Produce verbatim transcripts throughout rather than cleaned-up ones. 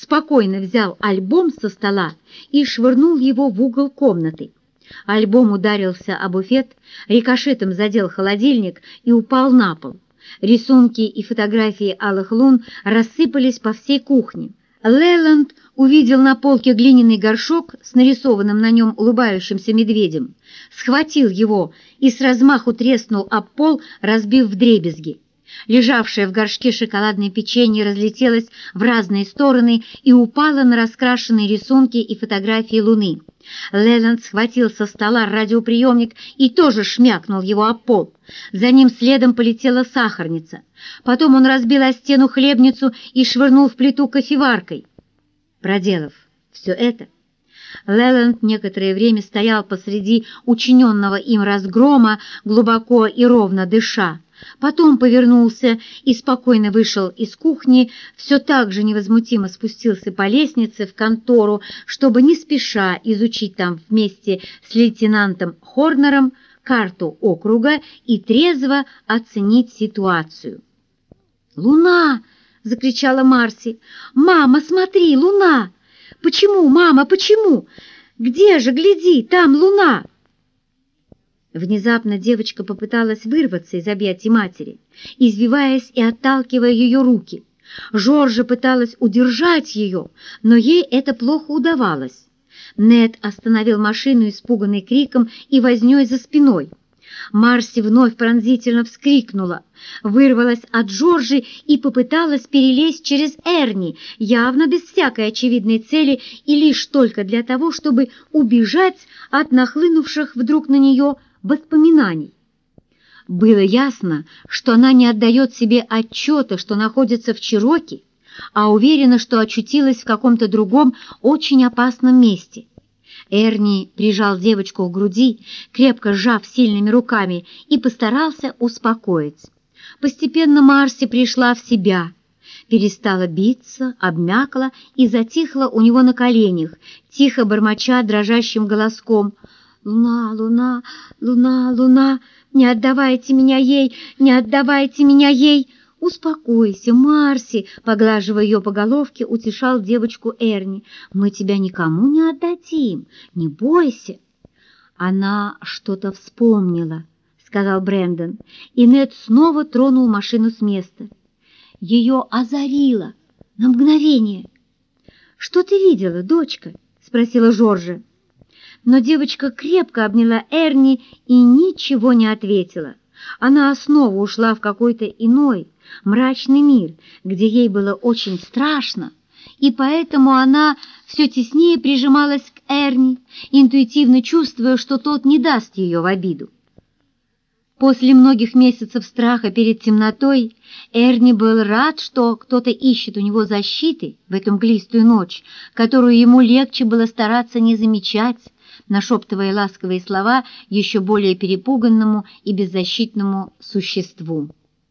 спокойно взял альбом со стола и швырнул его в угол комнаты. Альбом ударился о буфет, рикошетом задел холодильник и упал на пол. Рисунки и фотографии алых лун рассыпались по всей кухне. Леланд увидел на полке глиняный горшок с нарисованным на нем улыбающимся медведем, схватил его и с размаху треснул об пол, разбив вдребезги. Лежавшее в горшке шоколадное печенье разлетелось в разные стороны и упало на раскрашенные рисунки и фотографии Луны. Леланд схватил со стола радиоприемник и тоже шмякнул его об пол. За ним следом полетела сахарница. Потом он разбил о стену хлебницу и швырнул в плиту кофеваркой. Проделав все это, Леланд некоторое время стоял посреди учиненного им разгрома, глубоко и ровно дыша. Потом повернулся и спокойно вышел из кухни, все так же невозмутимо спустился по лестнице в контору, чтобы не спеша изучить там вместе с лейтенантом Хорнером карту округа и трезво оценить ситуацию. «Луна!» — закричала Марси. «Мама, смотри, луна! Почему, мама, почему? Где же, гляди, там луна!» Внезапно девочка попыталась вырваться из объятий матери, извиваясь и отталкивая ее руки. Жоржа пыталась удержать ее, но ей это плохо удавалось. Нед остановил машину испуганный криком и вознёй за спиной. Марси вновь пронзительно вскрикнула, вырвалась от Жоржи и попыталась перелезть через Эрни, явно без всякой очевидной цели и лишь только для того, чтобы убежать от нахлынувших вдруг на нее воспоминаний. Было ясно, что она не отдает себе отчета, что находится в Чироки, а уверена, что очутилась в каком-то другом очень опасном месте. Эрни прижал девочку к груди, крепко сжав сильными руками, и постарался успокоить. Постепенно Марси пришла в себя, перестала биться, обмякла и затихла у него на коленях, тихо бормоча дрожащим голоском: «Луна, луна, луна, луна, не отдавайте меня ей, не отдавайте меня ей!» «Успокойся, Марси!» — поглаживая ее по головке, утешал девочку Эрни. «Мы тебя никому не отдадим, не бойся!» «Она что-то вспомнила», — сказал Брэндон, и Нед снова тронул машину с места. Ее озарило на мгновение. «Что ты видела, дочка?» — спросила Жоржа. Но девочка крепко обняла Эрни и ничего не ответила. Она снова ушла в какой-то иной, мрачный мир, где ей было очень страшно, и поэтому она все теснее прижималась к Эрни, интуитивно чувствуя, что тот не даст ее в обиду. После многих месяцев страха перед темнотой Эрни был рад, что кто-то ищет у него защиты в эту мглистую ночь, которую ему легче было стараться не замечать, нашептывая ласковые слова еще более перепуганному и беззащитному существу.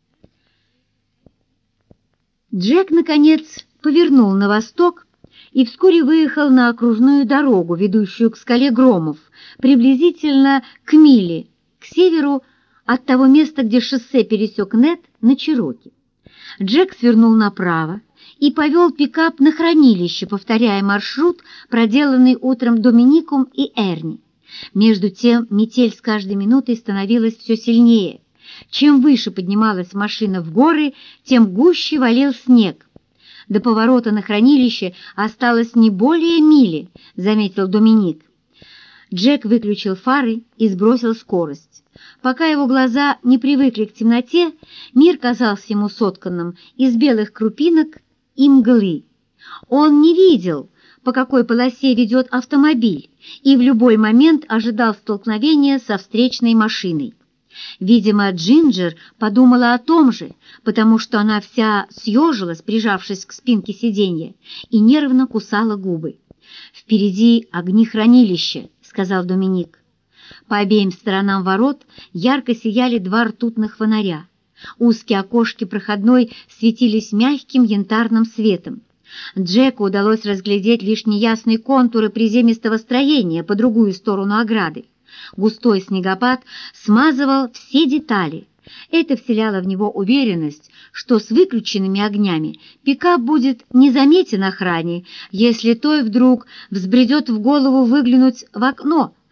Джек, наконец, повернул на восток и вскоре выехал на окружную дорогу, ведущую к скале Громов, приблизительно к миле, к северу от того места, где шоссе пересек Нед на Чироки. Джек свернул направо и повел пикап на хранилище, повторяя маршрут, проделанный утром Домиником и Эрни. Между тем метель с каждой минутой становилась все сильнее. Чем выше поднималась машина в горы, тем гуще валил снег. До поворота на хранилище осталось не более мили, заметил Доминик. Джек выключил фары и сбросил скорость. Пока его глаза не привыкли к темноте, мир казался ему сотканным из белых крупинок и мглы. Он не видел, по какой полосе ведет автомобиль, и в любой момент ожидал столкновения со встречной машиной. Видимо, Джинджер подумала о том же, потому что она вся съежилась, прижавшись к спинке сиденья, и нервно кусала губы. «Впереди огни хранилища», — сказал Доминик. По обеим сторонам ворот ярко сияли два ртутных фонаря. Узкие окошки проходной светились мягким янтарным светом. Джеку удалось разглядеть лишь неясные контуры приземистого строения по другую сторону ограды. Густой снегопад смазывал все детали, Это вселяло в него уверенность, что с выключенными огнями пикап будет незаметен охране, если той вдруг взбредет в голову выглянуть в окно